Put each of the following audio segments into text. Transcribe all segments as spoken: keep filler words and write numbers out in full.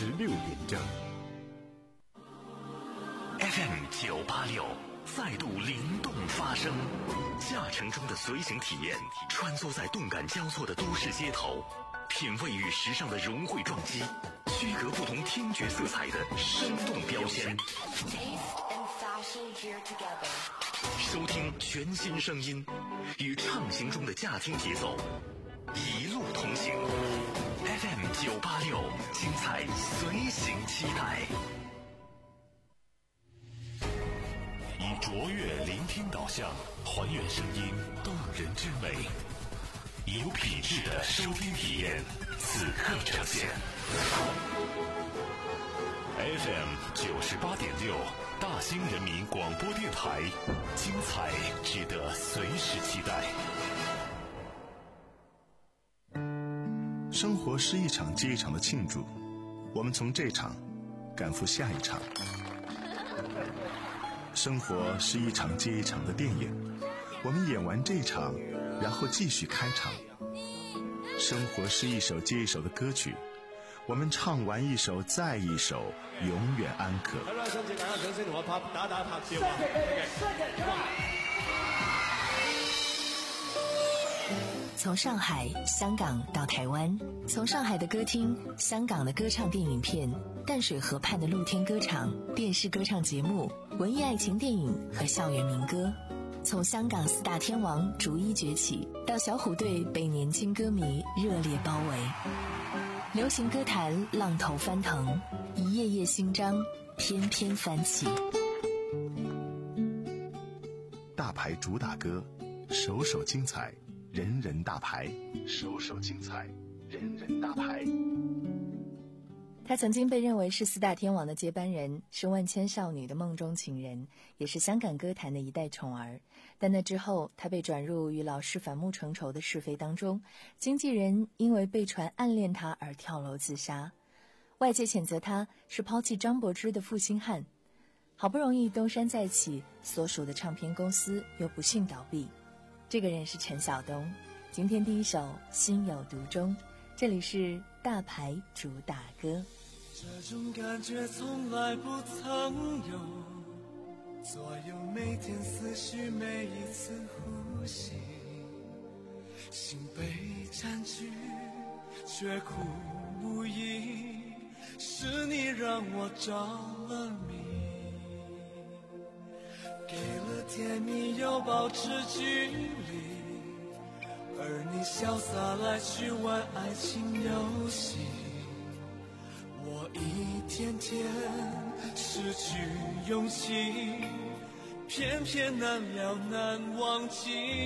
十六点正。 F M 九八六再度灵动发声，驾乘中的随行体验，穿梭在动感交错的都市街头，品味与时尚的融汇撞击，区隔不同听觉色彩的生动标签。收听全新声音，与畅行中的驾听节奏，一路同行。F M 九八六，精彩随行期待。以卓越聆听导向，还原声音动人之美，以有品质的收听体验，此刻呈现。F M 九十八点六，大兴人民广播电台，精彩值得随时期待。 生活是一场接一场的庆祝，我们从这场赶赴下一场。生活是一场接一场的电影，我们演完这场，然后继续开场。生活是一首接一首的歌曲，我们唱完一首再一首，永远安可。 从上海、香港到台湾，从上海的歌厅、香港的歌唱电影片、淡水河畔的露天歌场、电视歌唱节目、文艺爱情电影和校园民歌，从香港四大天王逐一崛起，到小虎队被年轻歌迷热烈包围，流行歌坛浪头翻腾，一页页新章翩翩翻起。 大牌主打歌，首首精彩，人人大牌，首首精彩，人人大牌。 他曾经被认为是四大天王的接班人，是万千少女的梦中情人，也是香港歌坛的一代宠儿。但那之后，他被转入与老师反目成仇的是非当中，经纪人因为被传暗恋他而跳楼自杀。外界谴责他是抛弃张柏芝的负心汉。好不容易东山再起，所属的唱片公司又不幸倒闭。这个人是陈晓东。今天第一首《心有独钟》，这里是大牌主打歌。 这种感觉从来不曾有，左右每天思绪，每一次呼吸，心被占据却苦无依，是你让我着了迷，给了甜蜜又保持距离，而你潇洒来去玩爱情游戏，我一天天失去勇气，偏偏难了难忘记。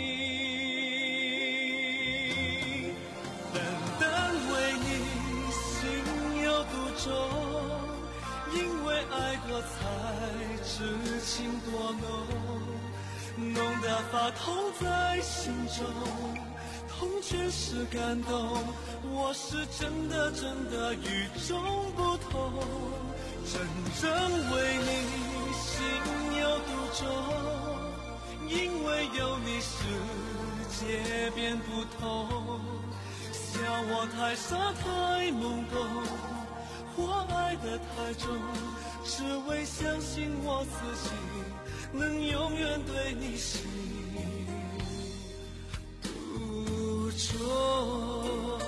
单单为你心有独钟，因为爱过才知情多浓，浓得发痛在心中，痛却是感动，我是真的真的与众不同，真正为你心有独钟，因为有你世界变不同，笑我太傻太懵懂，我爱得太重，只为相信我自己能永远对你心独钟。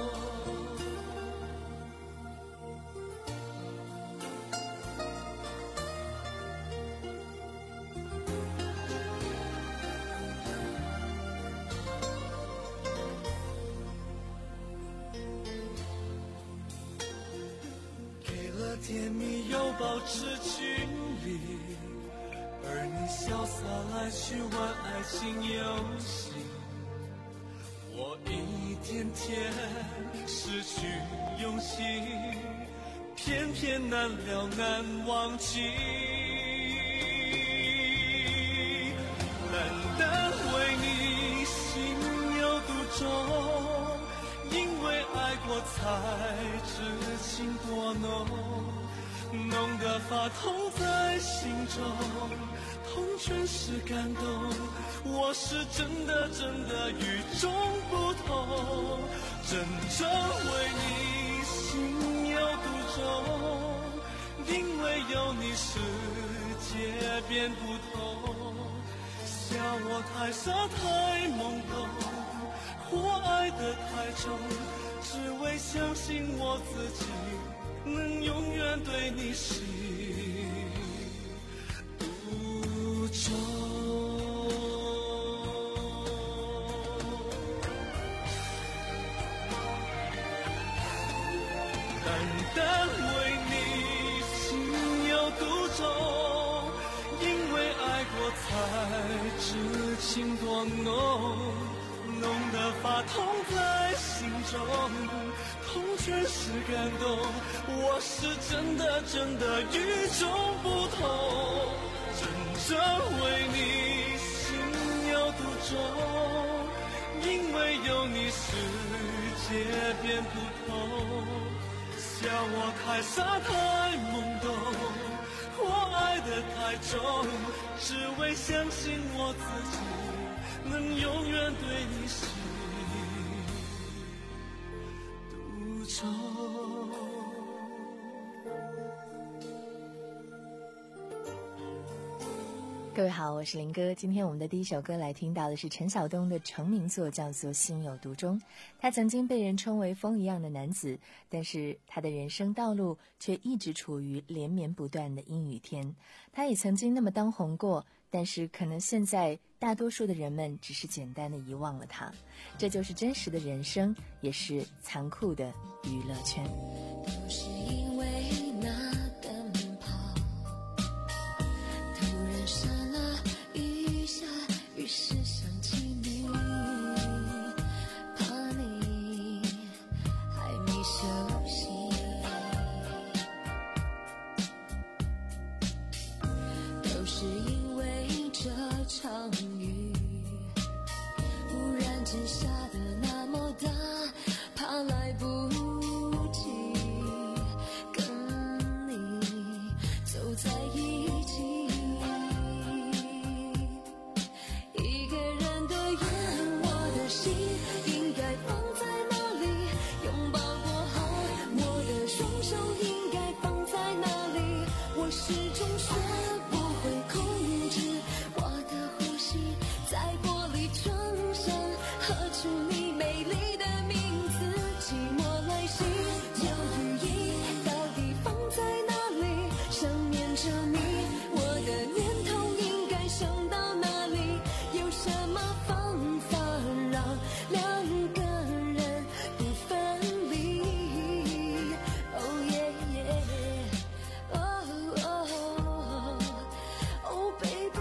给了甜蜜又保持距离，而你潇洒来去玩爱情游戏，我一天天失去勇气，偏偏难了难忘记。单单为你心有独钟，因为爱过才知情多浓，浓得发痛在心中，痛全是感动，我是真的真的与众不同，真正为你心有独钟， 你世界变不同，笑我太傻太懵懂，或爱得太重，只为相信我自己能永远对你心独钟。单单为你心有独钟，因为爱过才知情多浓，浓得发痛在心中，痛全是感动，我是真的真的与众不同，真正为你心有独钟，因为有你世界变不同，笑我太傻太懵懂，我爱得太重，只为相信我自己能永远对你心独钟。 各位好，我是林哥。今天我们的第一首歌来听到的是陈晓东的成名作，叫做《心有独钟》。他曾经被人称为风一样的男子，但是他的人生道路却一直处于连绵不断的阴雨天。他也曾经那么当红过，但是可能现在大多数的人们只是简单的遗忘了他。这就是真实的人生，也是残酷的娱乐圈。 都是因为那灯泡突然闪了一下，于是想起你，怕你还没休息，都是因为这场雨忽然间下得那么大，怕来不及跟你走在一起，一个人的夜，我的心应该放在哪里？拥抱过后，我的双手应该放在哪里？我始终学不会控制我的呼吸，在玻璃窗上合出你美丽的名字，寂寞来袭，有雨衣到底放在哪里？想念着你，我的念头应该想到哪里？有什么方法让两个人不分离？ Oh yeah yeah Oh oh Oh baby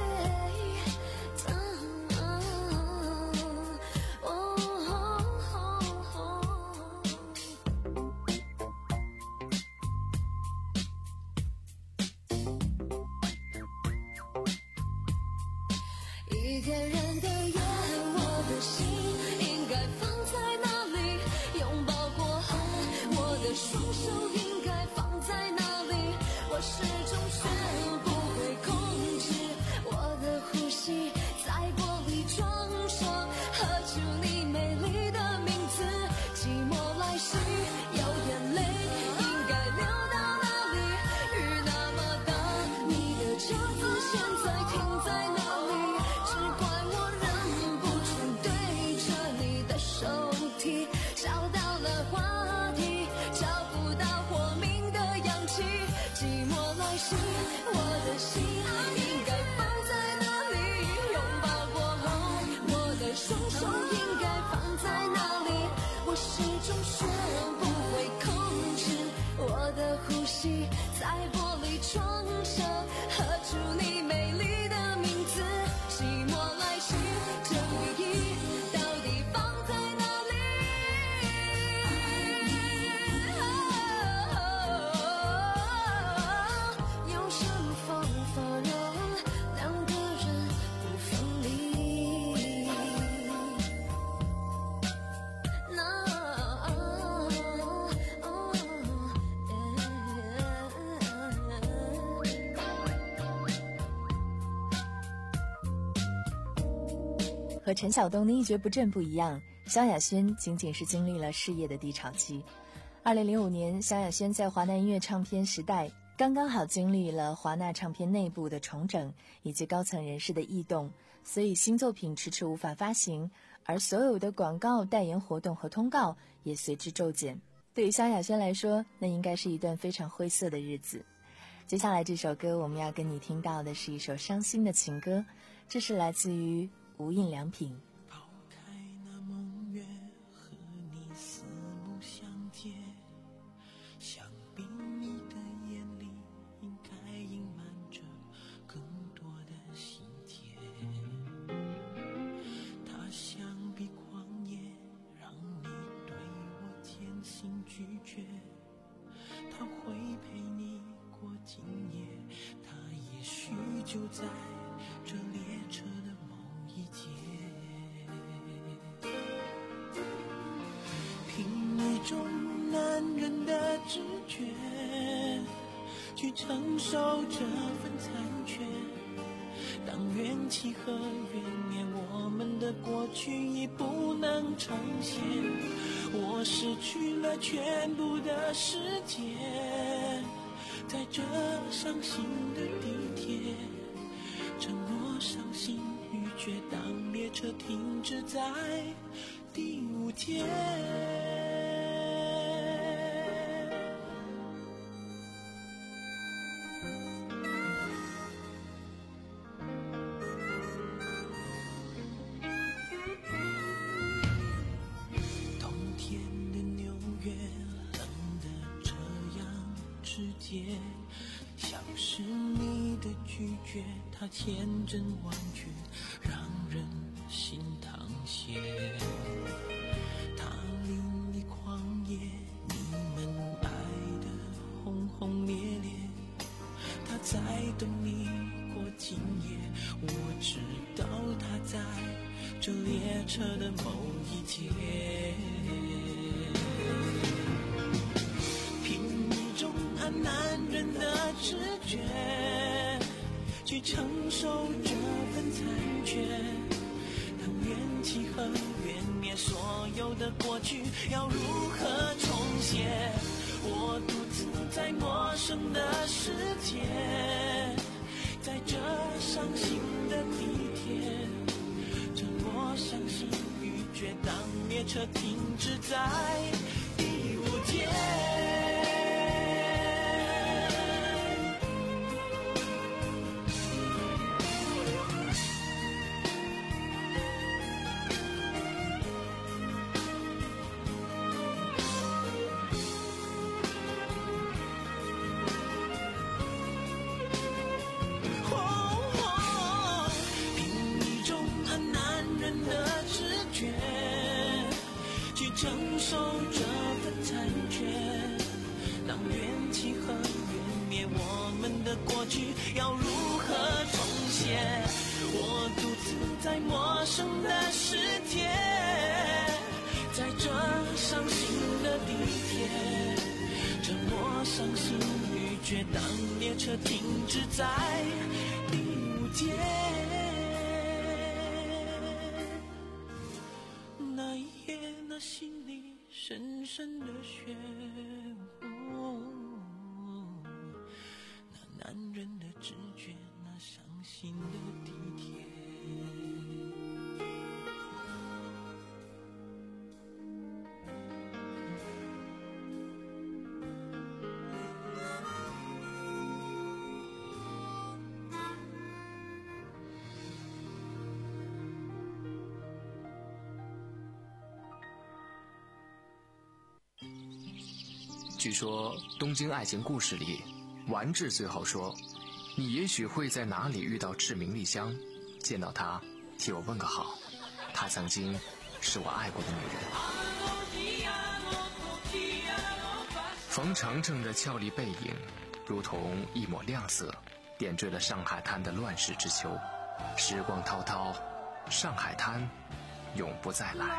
一个人的夜，我的心应该放在哪里？拥抱过后，我的双手应该放在哪里？我始终学不会控制我的呼吸，在玻璃窗上合出你美丽的名字，寂寞来袭，有眼泪应该流到哪里？雨那么大，你的车子现在停在哪里？只怪我忍不住对着你的手提，找到了话题，找不到活命的氧气，寂寞来袭，我的心应该放在哪里？拥抱过后，我的双手应该放在哪里？我始终学不会控制我的呼吸，在玻璃窗上合出你美丽的名字，寂寞来袭，这雨衣到底放在哪里？有什么方法让两个人不分离？那和陈晓东的一蹶不振不一样，萧亚轩仅仅是经历了事业的低潮期。二零零五年，萧亚轩在华纳音乐唱片时代刚刚好经历了华纳唱片内部的重整以及高层人士的异动，所以新作品迟迟无法发行，而所有的广告、代言活动和通告也随之骤减。对于萧亚轩来说，那应该是一段非常灰色的日子。接下来这首歌我们要跟你听到的是一首伤心的情歌，这是来自于无印良品。 抛开那梦月和你四目相接，想必你的眼里应该隐瞒着更多的细节。它像比旷野，让你对我渐行拒绝。它会陪你过今夜，它也许就在这列车的某一节。凭一种男人的直觉去承受这份残缺，当怨气和怨念我们的过去已不能重现，我失去了全部的世界，在这伤心的地铁，沉默伤心欲绝，当列车停止在第五节。冬天的纽约冷得这样直接，像是你的拒绝，它千真万确，让人心淌血。它另一旷野，你们爱得轰轰烈烈，它在等你过今夜，我知道它在这列车的某一节。凭一种爱男人的直觉去承受这份残缺，当怨气和怨念，所有的过去要如何重写？我独自在陌生的世界，在这伤心的地铁，沉默伤心欲绝，当列车停止在第五节。承受这份残缺，当怨气和怨灭，我们的过去要如何重写？我独自在陌生的世界，在这伤心的地铁，沉默伤心欲绝，当列车停止在第五节。那一夜，那心里深深的漩涡，那男人的直觉，那伤心的地铁。 据说《东京爱情故事》里，丸治最后说：“你也许会在哪里遇到赤名莉香，见到她，替我问个好。她曾经是我爱过的女人。”冯程程的俏丽背影，如同一抹亮色，点缀了上海滩的乱世之秋。时光滔滔，上海滩永不再来。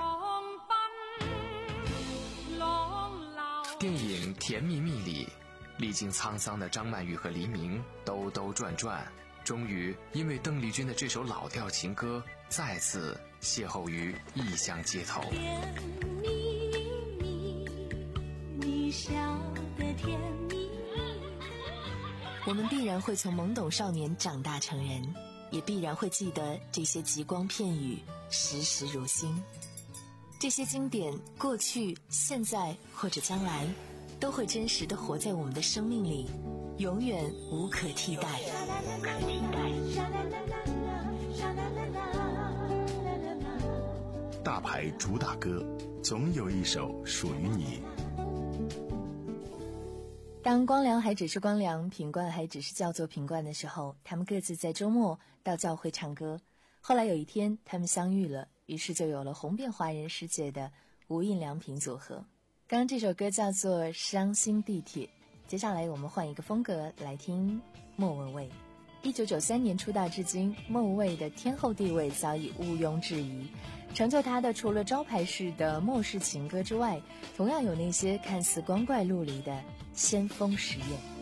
电影《甜蜜蜜》里，历经沧桑的张曼玉和黎明兜兜转转，终于因为邓丽君的这首老调情歌，再次邂逅于异乡街头。 甜蜜蜜，你笑得甜蜜蜜， 我们必然会从懵懂少年长大成人，也必然会记得这些极光片语，时时如新。这些经典，过去、现在或者将来，都会真实地活在我们的生命里，永远无可替代。无可替代。 大牌主打歌，总有一首属于你。 当光良还只是光良，品冠还只是叫做品冠的时候，他们各自在周末到教会唱歌。后来有一天他们相遇了，于是就有了红遍华人世界的无印良品组合。刚刚这首歌叫做《伤心地铁》，接下来我们换一个风格来听莫文蔚。一九九三年出道至今，莫文蔚的天后地位早已毋庸置疑。成就她的除了招牌式的末世情歌之外，同样有那些看似光怪陆离的先锋实验。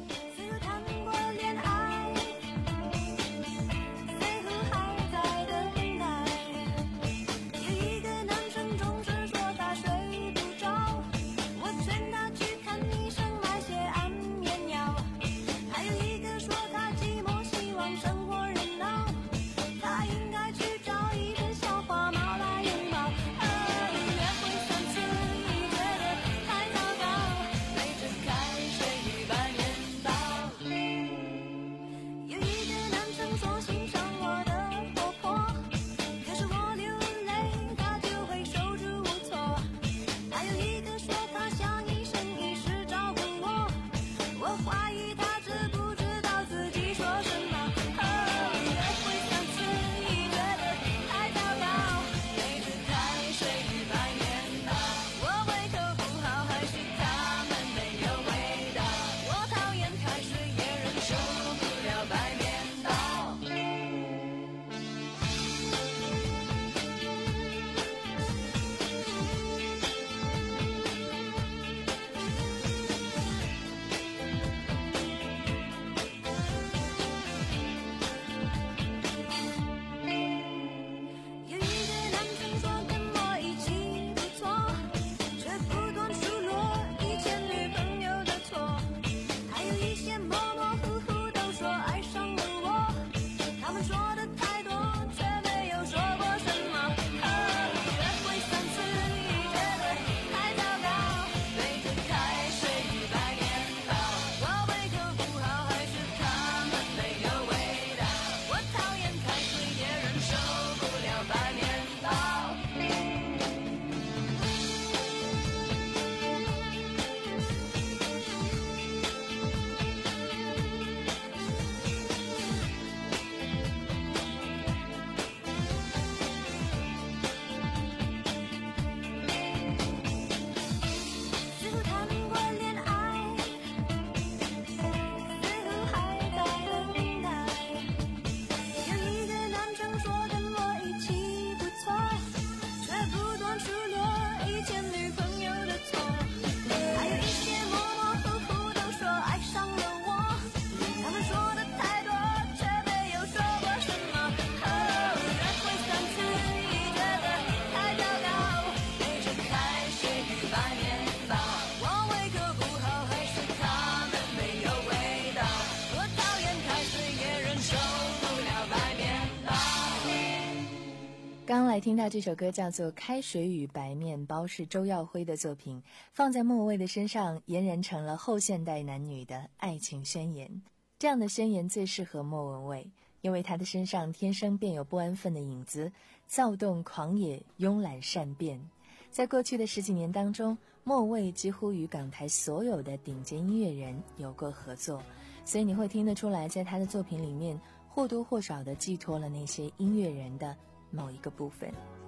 刚来听到这首歌叫做《开水与白面包》，是周耀辉的作品，放在莫文蔚的身上俨然成了后现代男女的爱情宣言。这样的宣言最适合莫文蔚，因为她的身上天生便有不安分的影子，躁动狂野，慵懒善变。在过去的十几年当中，莫文蔚几乎与港台所有的顶尖音乐人有过合作，所以你会听得出来，在她的作品里面或多或少地寄托了那些音乐人的某一个部分。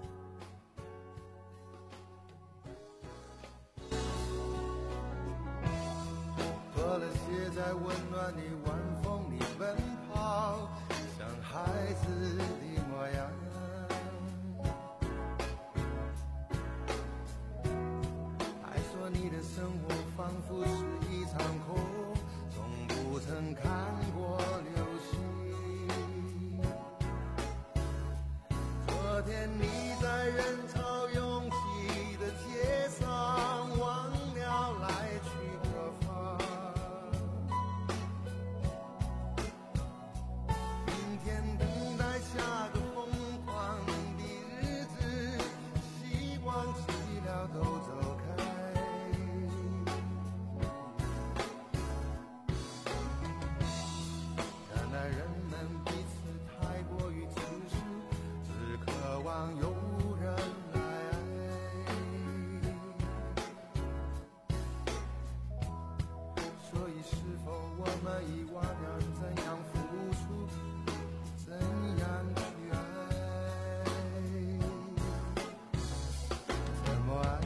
脱了鞋在温暖的晚风里奔跑，像孩子的模样。还说你的生活仿佛是一场空，从不曾看过流星。昨天你在人潮拥挤的街上，忘了来去何方。 以忘掉怎样付出，怎样去爱，怎么爱。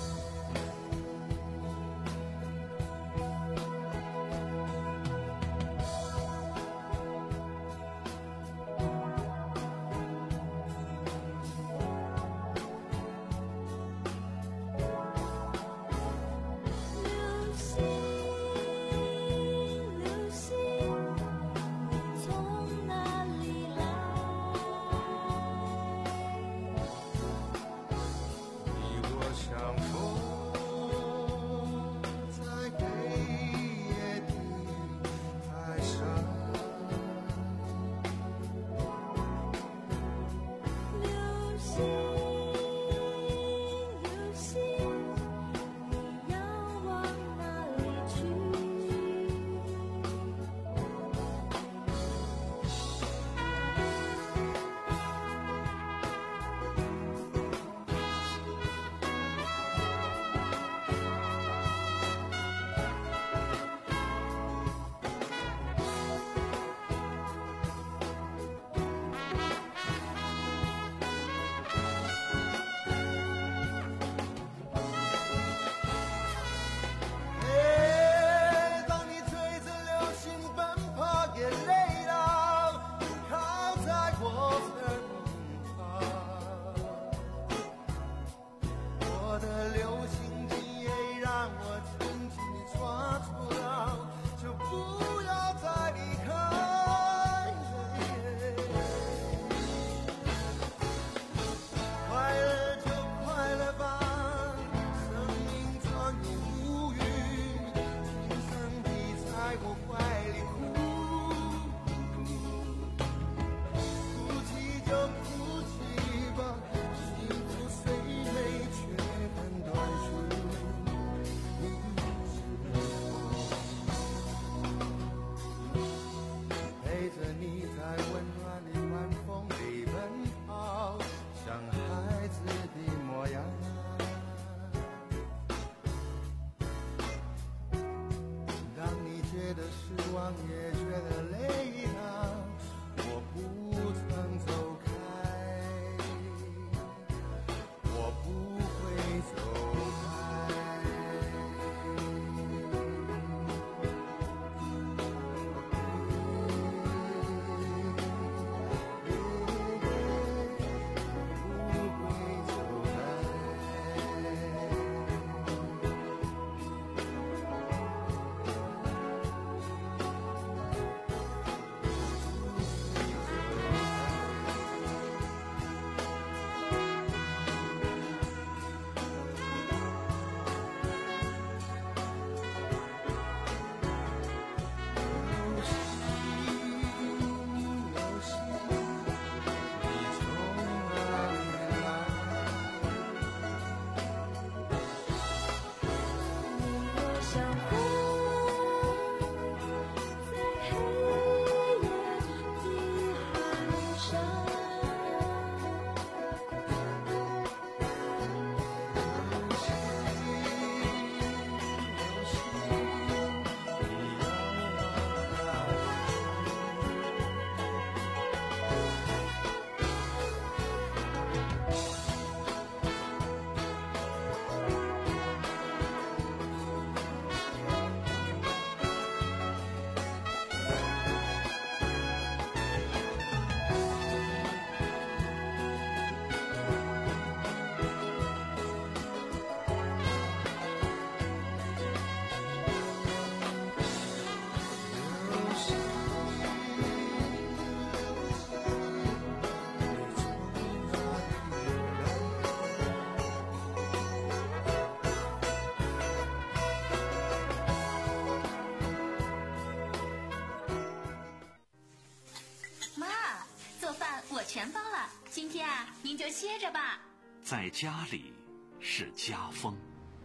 全包了，今天啊，您就歇着吧。 在家里是家风。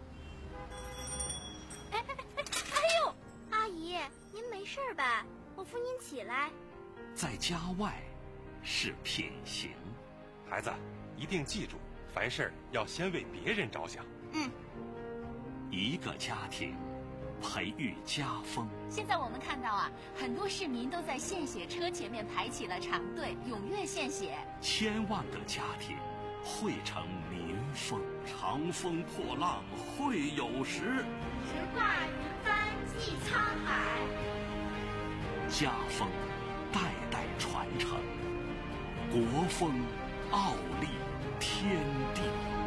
哎哎哎哎呦，阿姨，您没事吧？我扶您起来。 在家外是品行。 孩子，一定记住，凡事要先为别人着想。 嗯。 一个家庭培育家风。 现在我们看到啊，很多市民都在献血车前面排起了长队，踊跃献血。 千万个家庭汇成民风，长风破浪会有时。 直挂云帆济沧海， 家风代代传承，国风傲立天地。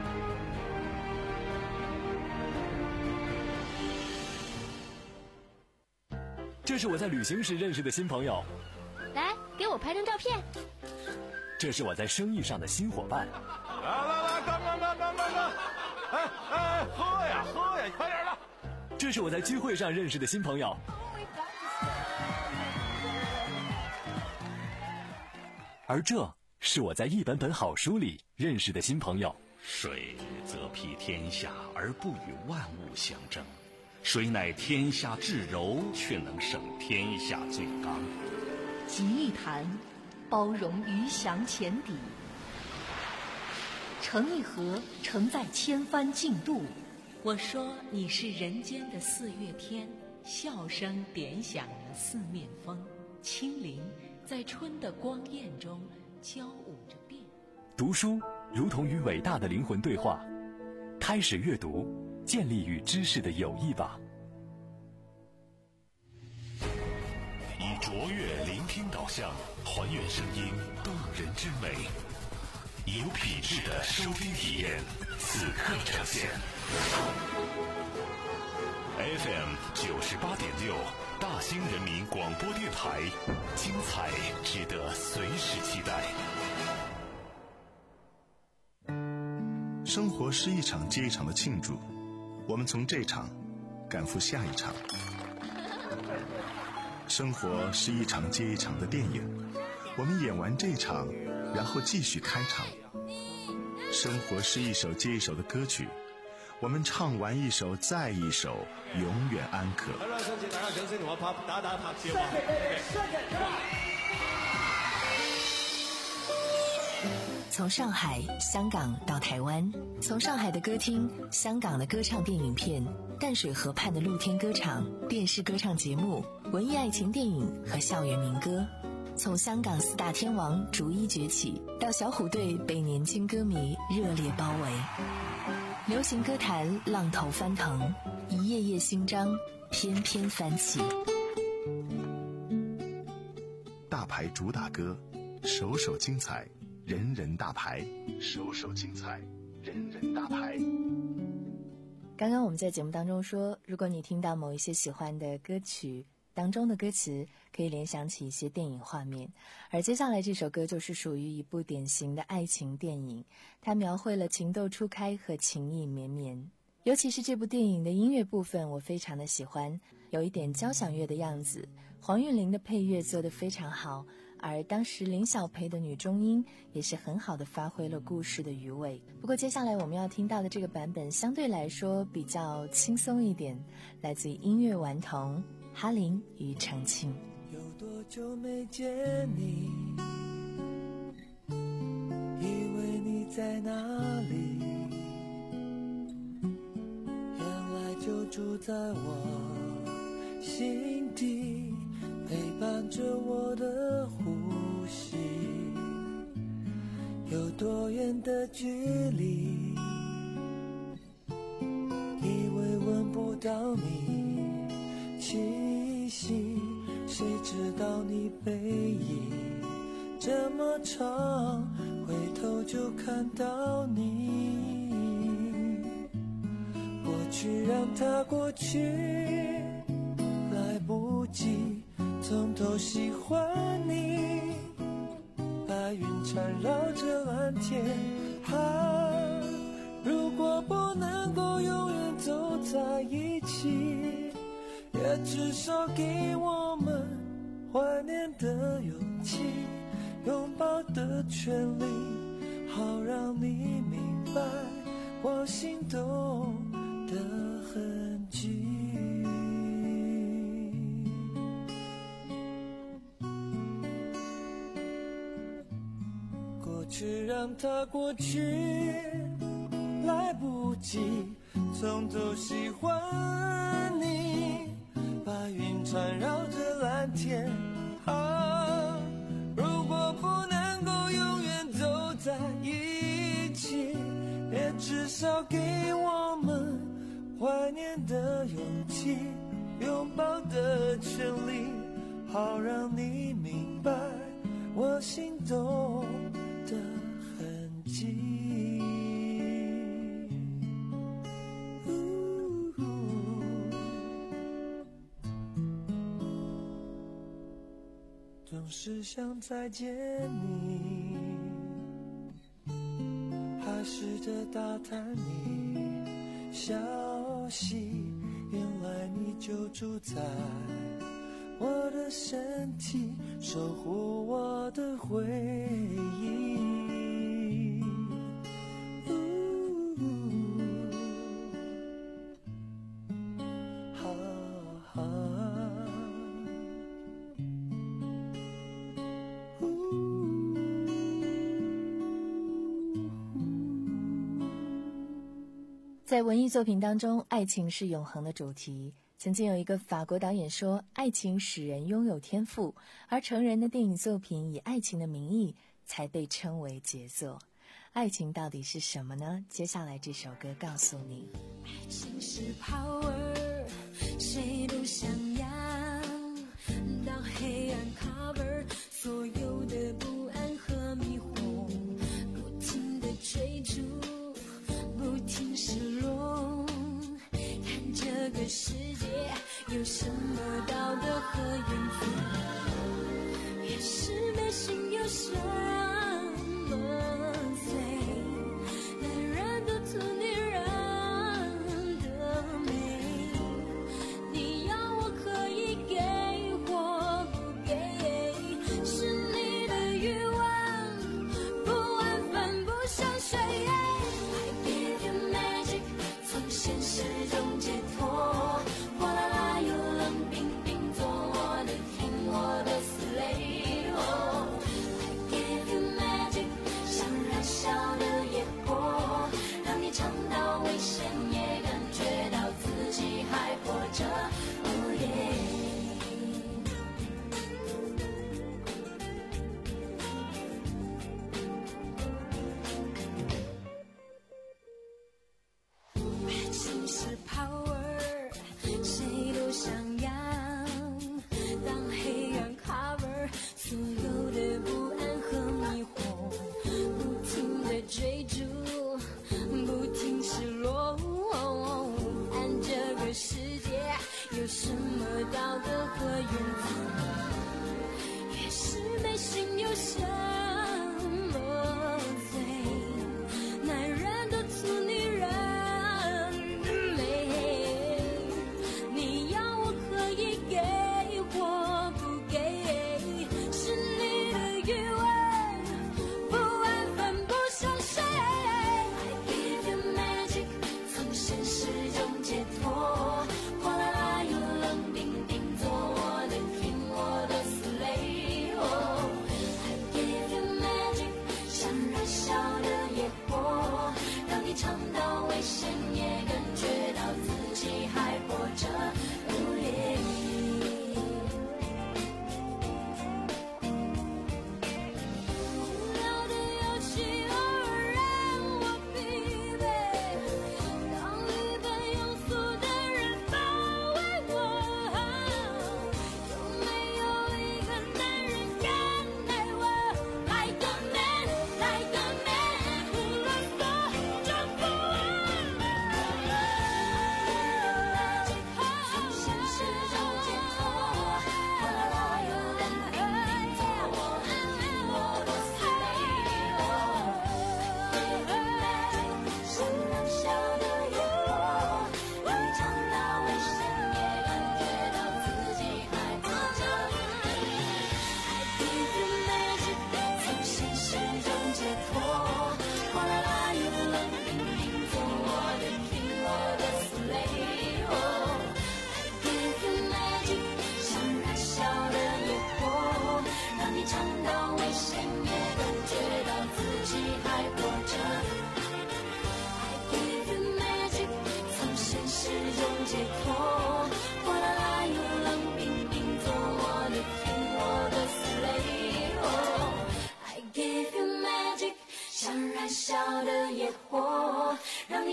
这是我在旅行时认识的新朋友， 来给我拍张照片。 这是我在生意上的新伙伴。 来来来，干干干干干干！哎哎，喝呀喝呀，快点的！ 这是我在聚会上认识的新朋友。而这是我在一本本好书里认识的新朋友。 水则披天下而不与万物相争，谁乃天下至柔，却能胜天下最刚。 集一坛，包容鱼翔浅底；盛一盒，承载千帆竞渡。我说你是人间的四月天，笑声点响了四面风，轻灵在春的光艳中交舞着变。 读书如同与伟大的灵魂对话，开始阅读，建立与知识的友谊吧。 以卓越聆听导向，还原声音动人之美，以有品质的收听体验，此刻呈现。F M 九十八点六，大兴人民广播电台，精彩值得随时期待。 生活是一场接一场的庆祝，我们从这场赶赴下一场。生活是一场接一场的电影，我们演完这场，然后继续开场。生活是一首接一首的歌曲，我们唱完一首再一首，永远安可。 从上海、香港到台湾，从上海的歌厅、香港的歌唱电影片、淡水河畔的露天歌场、电视歌唱节目、文艺爱情电影和校园民歌，从香港四大天王逐一崛起，到小虎队被年轻歌迷热烈包围，流行歌坛浪头翻腾，一页页新章翩翩翻起。 大牌主打歌，首首精彩，人人大牌，首首精彩，人人大牌。 刚刚我们在节目当中说，如果你听到某一些喜欢的歌曲当中的歌词，可以联想起一些电影画面，而接下来这首歌就是属于一部典型的爱情电影，它描绘了情窦初开和情意绵绵。尤其是这部电影的音乐部分，我非常的喜欢，有一点交响乐的样子，黄韵玲的配乐做得非常好，而当时林小培的女中音也是很好的发挥了故事的余味。不过接下来我们要听到的这个版本相对来说比较轻松一点，来自于音乐顽童哈林与程庆。 有多久没见你，以为你在哪里，原来就住在我心底，陪伴着我的呼吸。有多远的距离，以为闻不到你气息，谁知道你背影这么长，回头就看到你。过去让它过去，来不及从头喜欢你。白云缠绕着蓝天，啊，如果不能够永远走在一起，也至少给我们怀念的勇气，拥抱的权利，好让你明白我心动的痕迹。过去让它过去，来不及从头喜欢你。 缠绕着蓝天啊，如果不能够永远走在一起，也至少给我们怀念的勇气，拥抱的权利，好让你明白我心动的痕迹。总是想再见你，还试着打探你消息，原来你就住在我的身体，守护我的回忆。 在文艺作品当中，爱情是永恒的主题。曾经有一个法国导演说，爱情使人拥有天赋，而成人的电影作品以爱情的名义才被称为杰作。爱情到底是什么呢？接下来这首歌告诉你。 爱情是 power， 谁都想要，当黑暗 cover 所有的不安和迷惑，不停地追逐，不停失落，看这个世界有什么道德和原则，越是内心有什么罪，男人的图女人的美，你要我可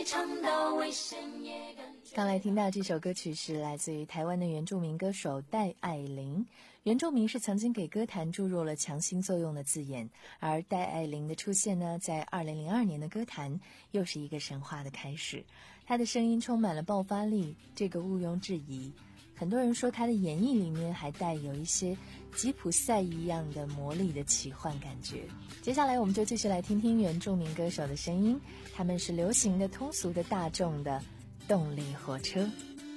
尝到危险也感觉。 刚来听到这首歌曲是来自于台湾的原住民歌手戴爱玲。原住民是曾经给歌坛注入了强心作用的字眼，而戴爱玲的出现呢，在二零零二年的歌坛又是一个神话的开始。她的声音充满了爆发力，这个毋庸置疑。很多人说她的演绎里面还带有一些吉普赛一样的魔力的奇幻感觉。接下来我们就继续来听听原住民歌手的声音，他们是流行的、通俗的、大众的动力火车。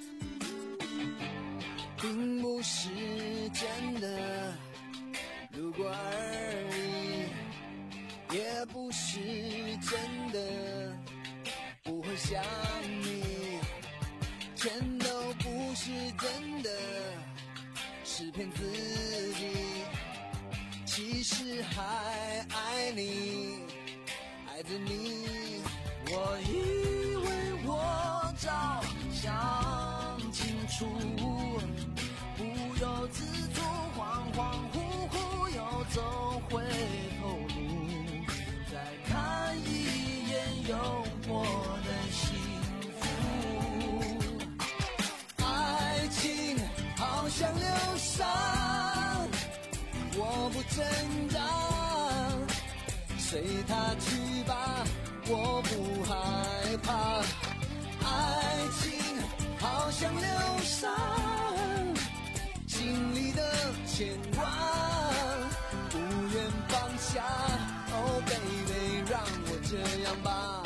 并不是真的，如果而已，也不是真的，不会想你，全都不是真的，是骗自己，其实还爱你，爱着你。我以为我早想清楚，不由自主，恍恍惚惚又走回头路，再看一眼有我的幸福。爱情好像流沙，我不挣扎，随它去吧，我不害怕。爱情好像流沙，心里的牵挂不愿放下。Oh baby， 让我这样吧。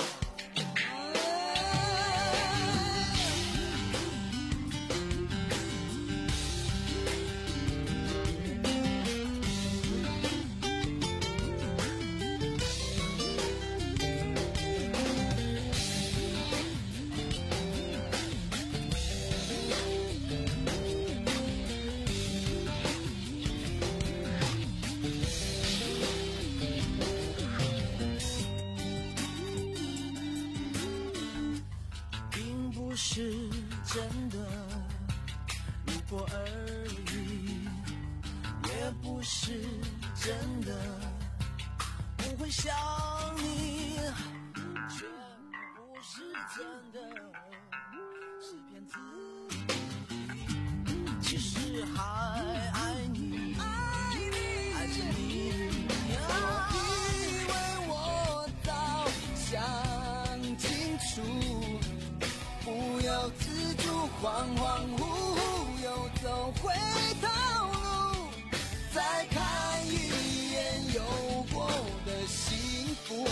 是真的，如果而已，也不是真的，不会想你，全不是真的，是骗自己，其实还爱你，爱着你。我以为我早想清楚，不由自主，恍恍惚惚又走回头路，再看一眼有过的幸福。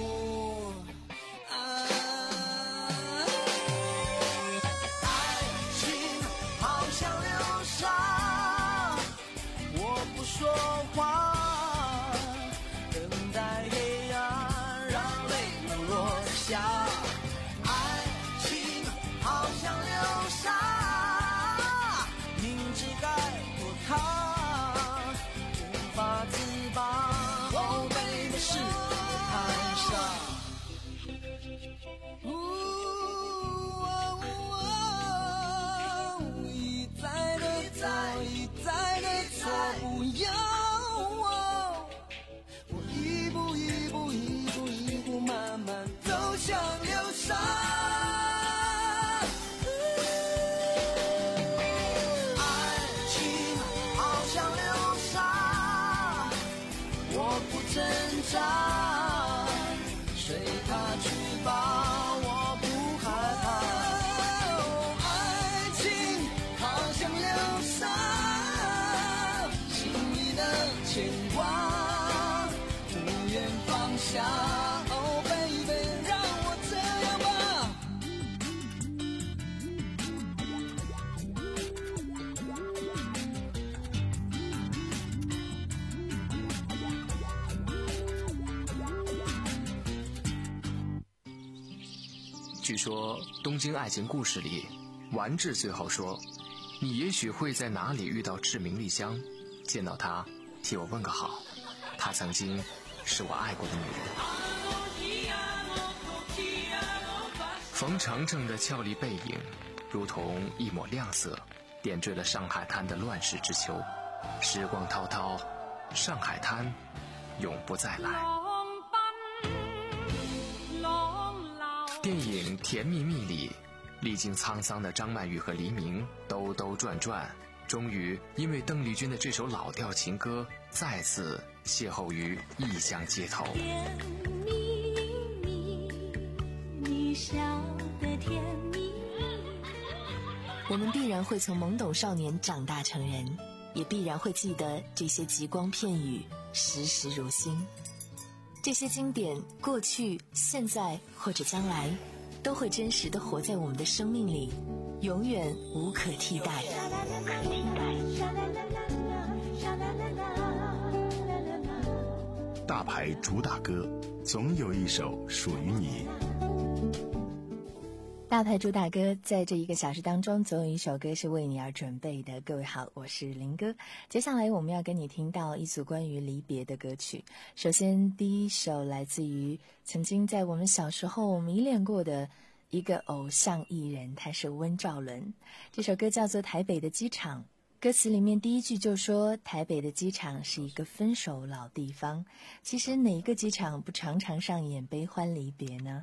啊，爱情好像流沙，我不说话，等待黑暗让泪流落下。好像流沙，明知该躲开，无法自拔。Oh baby， 是我太傻。呜、哦哦哦，一再的错，一再的错，不要我，我一步一步，一步一步，慢慢走向流沙。挣扎，随它去吧，我不害怕。爱情好像流沙，心里的牵挂不愿放下。Oh baby， 让我这样吧。 据说《东京爱情故事》里，丸治最后说：“你也许会在哪里遇到志明丽香，见到她，替我问个好。她曾经是我爱过的女人。”冯程程的俏丽背影，如同一抹亮色，点缀了上海滩的乱世之秋。时光滔滔，上海滩永不再来。 浪奔浪流电影《甜蜜蜜》里，历经沧桑的张曼玉和黎明兜兜转转，终于因为邓丽君的这首老调情歌，再次邂逅于异乡街头。 甜蜜蜜，你笑得甜蜜蜜。 我们必然会从懵懂少年长大成人，也必然会记得这些极光片语，时时如新。这些经典，过去、现在或者将来，都会真实地活在我们的生命里，永远无可替代。 大牌主打歌，总有一首属于你。 大牌主打歌，在这一个小时当中，总有一首歌是为你而准备的。各位好，我是林哥。接下来我们要跟你听到一组关于离别的歌曲。首先，第一首来自于曾经在我们小时候迷恋过的一个偶像艺人，他是温兆伦。这首歌叫做《台北的机场》，歌词里面第一句就说台北的机场是一个分手老地方。其实哪一个机场不常常上演悲欢离别呢？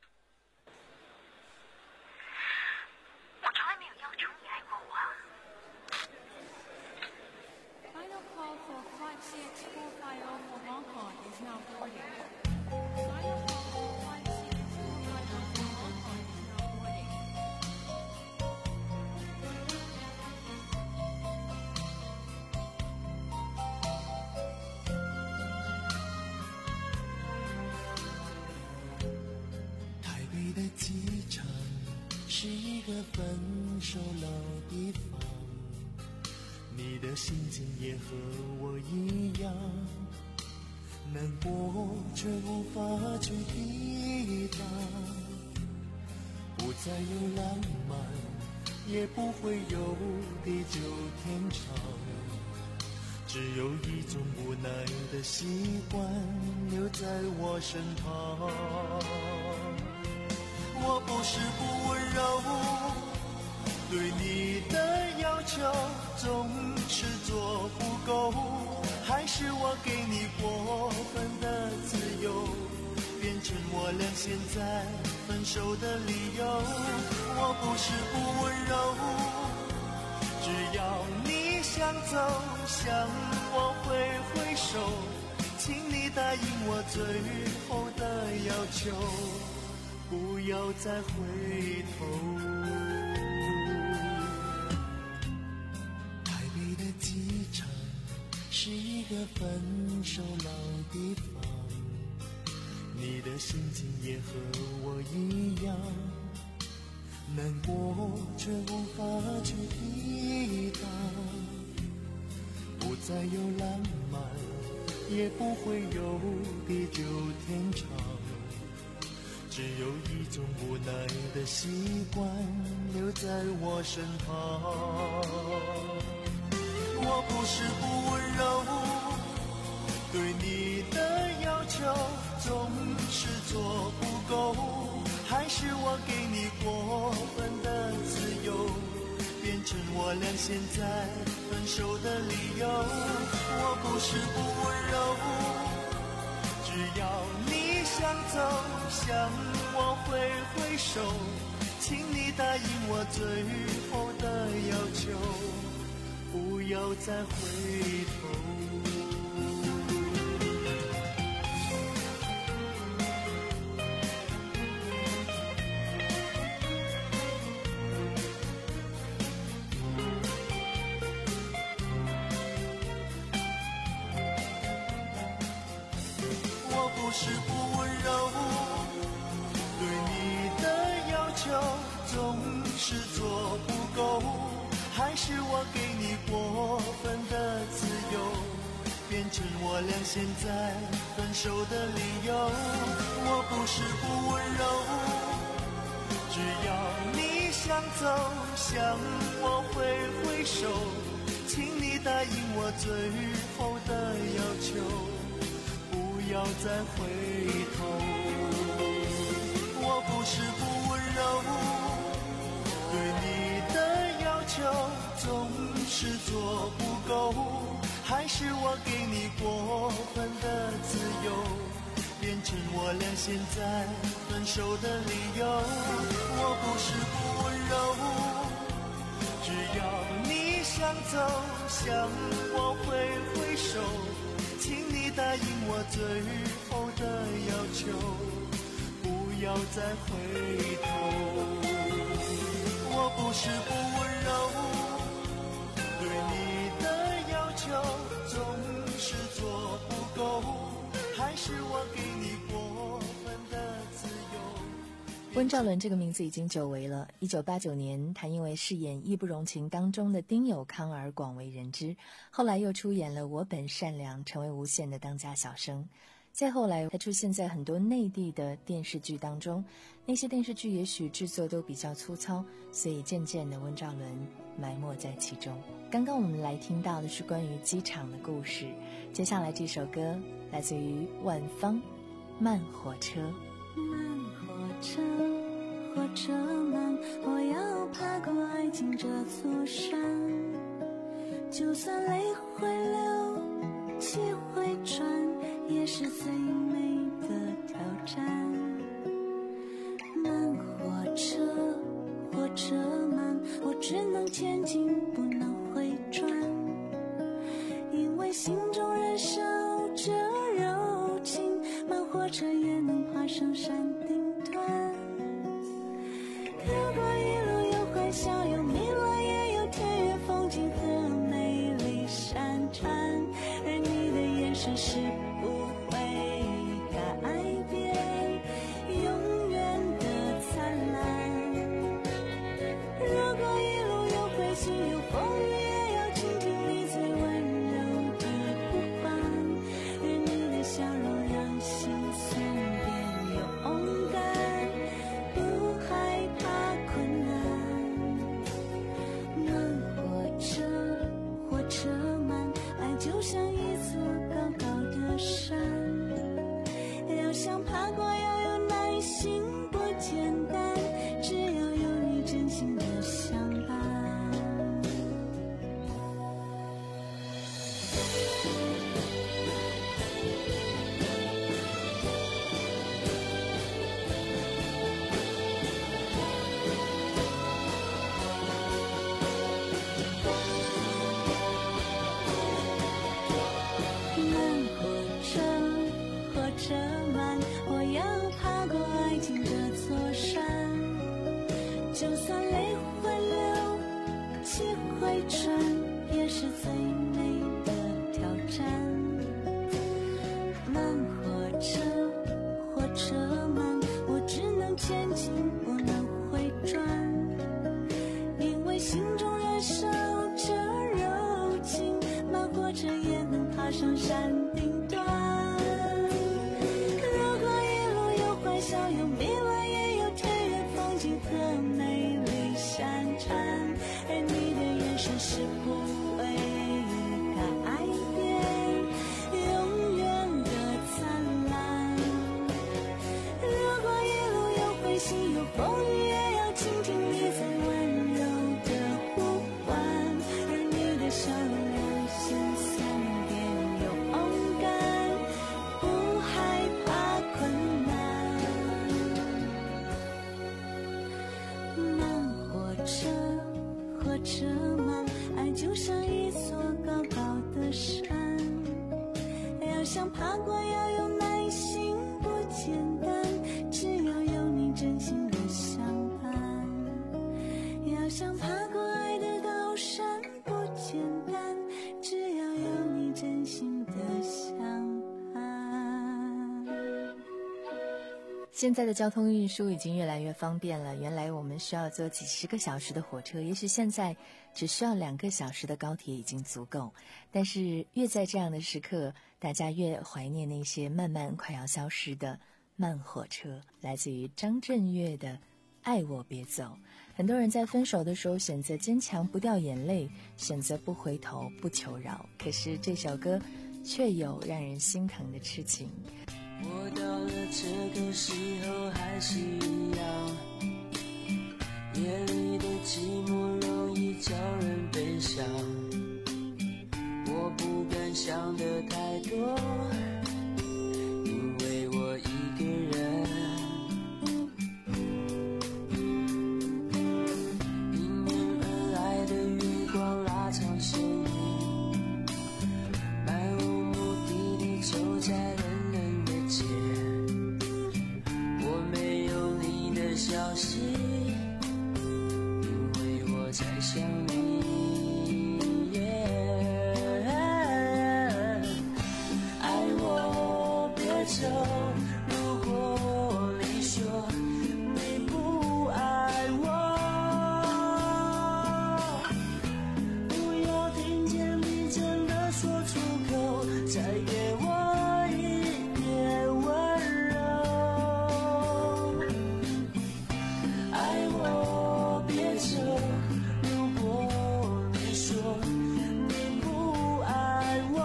是一个分手老地方，你的心情也和我一样，难过却无法去抵挡，不再有浪漫，也不会有地久天长，只有一种无奈的习惯留在我身旁。我不是不温柔，对你的要求总是做不够，还是我给你过分的自由，变成我俩现在分手的理由。我不是不温柔，只要你想走向我挥挥手，请你答应我最后的要求，不要再回头。台北的机场是一个分手老地方，你的心情也和我一样，难过却无法去抵挡，不再有浪漫，也不会有地久天长，只有一种无奈的习惯留在我身旁。我不是不温柔，对你的要求总是做不够，还是我给你过分的自由，变成我俩现在分手的理由。我不是不温柔，只要你想走向我挥挥手，请你答应我最后的要求，不要再回头。我不是不温柔，对你的要求总是做不够，还是我给你过分的自由，变成我俩现在分手的理由。我不是不温柔，只要你想走向我挥挥手，请你答应我最后的要求，不要再回头。我不是不温柔，对你的要求总是做不够，还是我给你过分的自由， 变成我俩现在分手的理由。我不是不温柔，只要你想走，向我挥挥手，请你答应我最后的要求，不要再回头。我不是不温柔，对你的要求总是做不够，还是我给你过分的自由。 温兆伦这个名字已经久违了。一九八九年，他因为饰演《义不容情》当中的丁有康而广为人知，后来又出演了《我本善良》，成为无线的当家小生。再后来，他出现在很多内地的电视剧当中，那些电视剧也许制作都比较粗糙，所以渐渐的温兆伦埋没在其中。刚刚我们来听到的是关于机场的故事，接下来这首歌来自于万芳，《慢火车》。 慢火车，火车慢，我要爬过爱情这座山，就算泪会流，气会喘，也是最美的挑战。慢火车，火车慢，我只能前进，不能回转，因为心中燃烧着柔情，慢火车也能爬上山顶端。如果一路有欢笑，有迷乱，也有田园风景和美丽山川，而你的眼神是不会改变，永远的灿烂。如果一路有灰心有风雨，也要倾听你最温柔的呼唤，愿你的笑容让心酸变勇敢，不害怕困难。慢火车，火车慢，爱就像一座高高的山，要想爬过要有耐心，不简单，只要有你真心的相伴。慢火车，火车慢，我要爬过爱情这座山，就算泪会流，气会喘，也是最美的挑战。慢火车，火车慢，我只能前进，不能回转，因为心中燃烧着柔情，慢火车也能爬上山顶端。如果一路有欢笑，有迷乱，也有田园风景和美丽山川，而你的眼神是不会改变，永远的灿烂。如果一路有灰心有风雨，也要倾听你最温柔的呼唤，而你的笑容让心酸变勇敢，不害怕困难。慢火车，火车慢，爱就像一座高高的山，要想爬过要有耐心，不简单，只要有你真心的相伴。要想爬过爱的高山，不简单，只要有你真心的相伴。 现在的交通运输已经越来越方便了，原来我们需要坐几十个小时的火车，也许现在只需要两个小时的高铁已经足够。但是越在这样的时刻，大家越怀念那些慢慢快要消失的慢火车。来自于张震岳的《爱我别走》。很多人在分手的时候选择坚强不掉眼泪，选择不回头不求饶，可是这首歌却有让人心疼的痴情。 我到了这个时候还是一样，夜里的寂寞容易叫人悲伤，我不敢想的太多，因为我再给我一点温柔。爱我别走，如果你说你不爱我，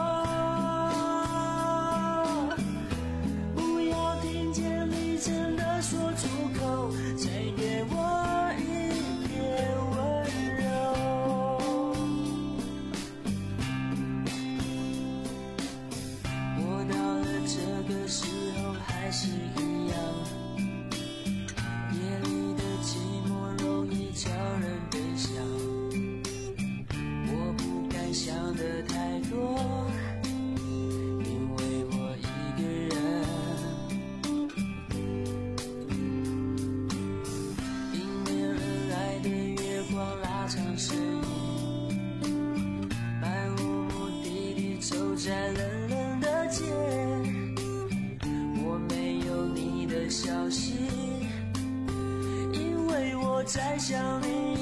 不要听见你真的说出口，再给我一点温柔。我到了这个时候还是一样，夜里的寂寞容易叫人悲伤。我不敢想的太多，因为我一个人。迎面而来的月光拉长身影，漫无目的地走在冷冷的街。我没有你的消息，因为我在想你。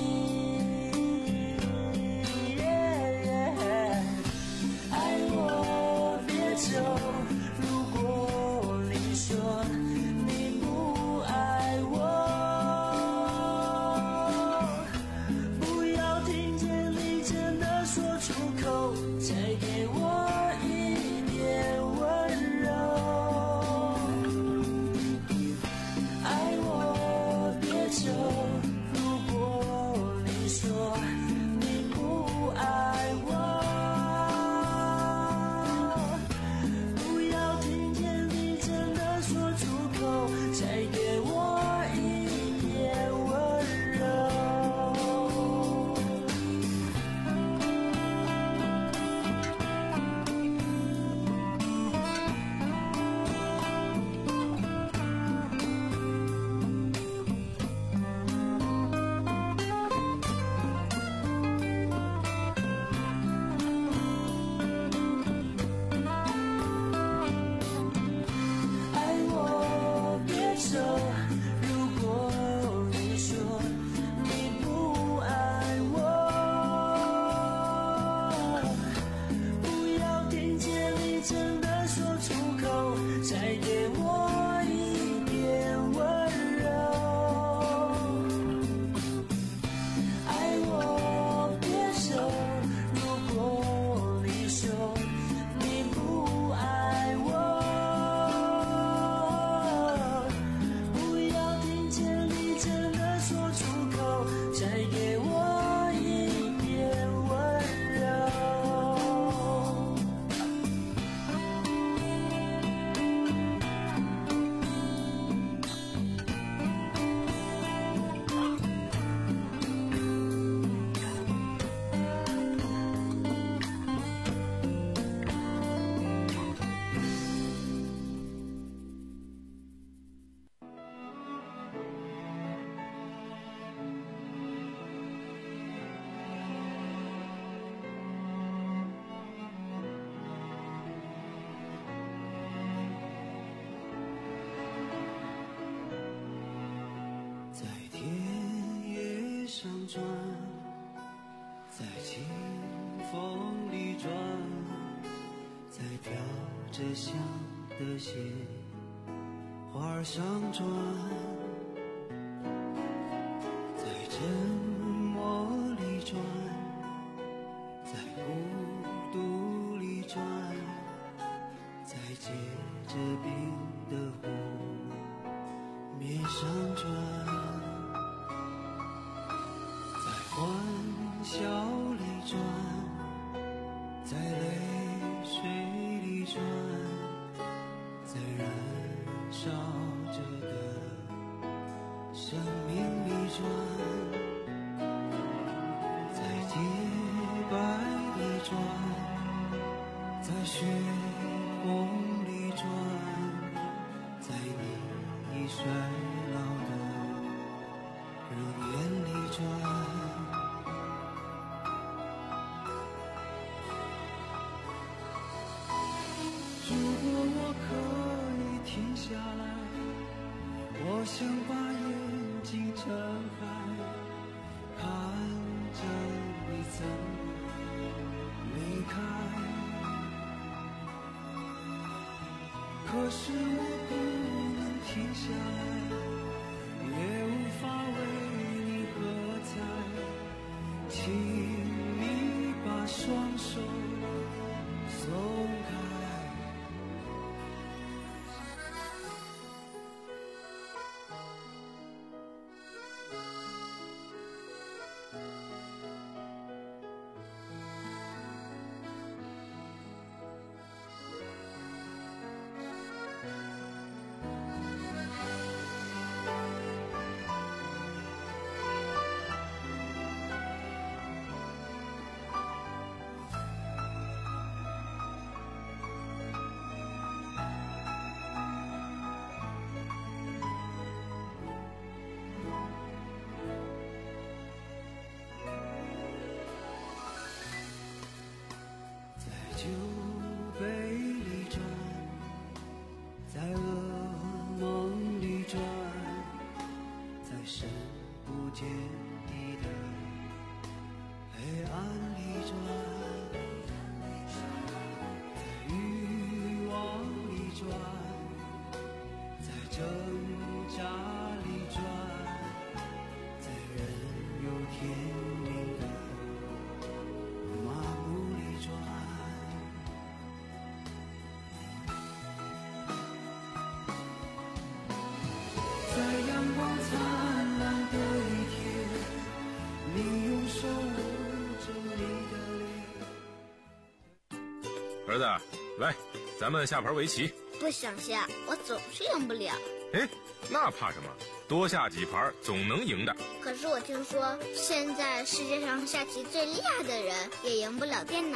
爱我别走，如果你说你不爱我，不要听见你真的说出口，再给我一点温柔。爱我别走，如果你说你不爱我，不要听见你真的说出口，再给我一点温柔。爱我别走，如果你说你不爱我，不要听见你真的说出口，再给我一点温柔。爱我别走，如果你说你不爱我，不要听见你真的说出口，再给我一点温柔。 在田野上转，在清风里转，在飘着香的鲜花儿上转，在沉默里转，在孤独里转，在结着冰的湖面上转，在欢笑里转，在泪水里转，在燃烧着的生命里转，在洁白里转，在血红里转，在你已衰老的人眼里转。如果我可以停下来，我想把眼睛睁开，看着你怎么离开。 可是我不能停下来，也无法为你喝彩，请你把双手松开。酒杯里转，在噩梦里转，在深不见底的黑暗里转，在欲望里转，在挣扎里转，在人有天命的麻木里转。在阳光灿烂的一天，你用手捂着你的脸。 儿子，来，咱们下盘围棋。 不想下，我总是赢不了。 哎，那怕什么？多下几盘总能赢的。 可是我听说，现在世界上下棋最厉害的人也赢不了电脑。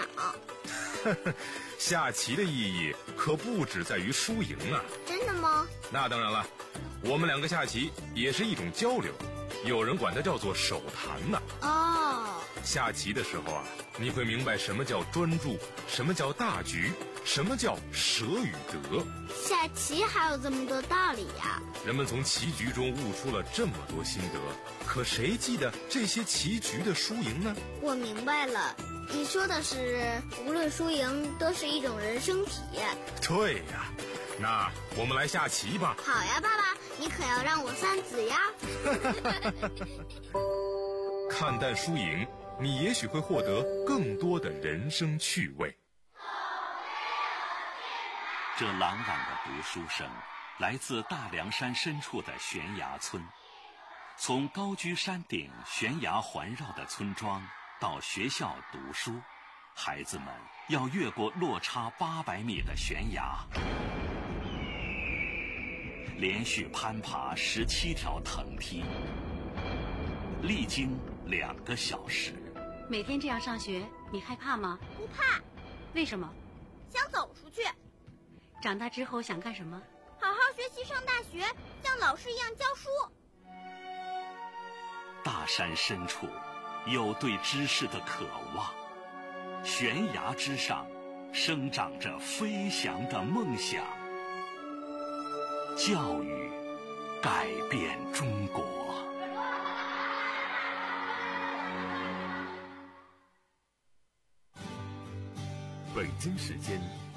下棋的意义可不只在于输赢啊！ 真的吗？ 那当然了，我们两个下棋也是一种交流，有人管它叫做手谈呢。 哦， 下棋的时候啊，你会明白什么叫专注，什么叫大局，什么叫舍与得。 下棋还有这么多道理呀！ 人们从棋局中悟出了这么多心得，可谁记得这些棋局的输赢呢？ 我明白了，你说的是无论输赢都是一种人生体验。 对呀，那我们来下棋吧。 好呀，爸爸，你可要让我算子呀。 看淡输赢，你也许会获得更多的人生趣味。 这朗朗的读书声来自大凉山深处的悬崖村。从高居山顶悬崖环绕的村庄到学校读书，孩子们要越过落差八百米的悬崖，连续攀爬十七条藤梯，历经两个小时。 每天这样上学，你害怕吗？ 不怕。 为什么？ 想走出去。 长大之后想干什么？ 好好学习，上大学，像老师一样教书。 大山深处有对知识的渴望，悬崖之上生长着飞翔的梦想。教育改变中国。 北京时间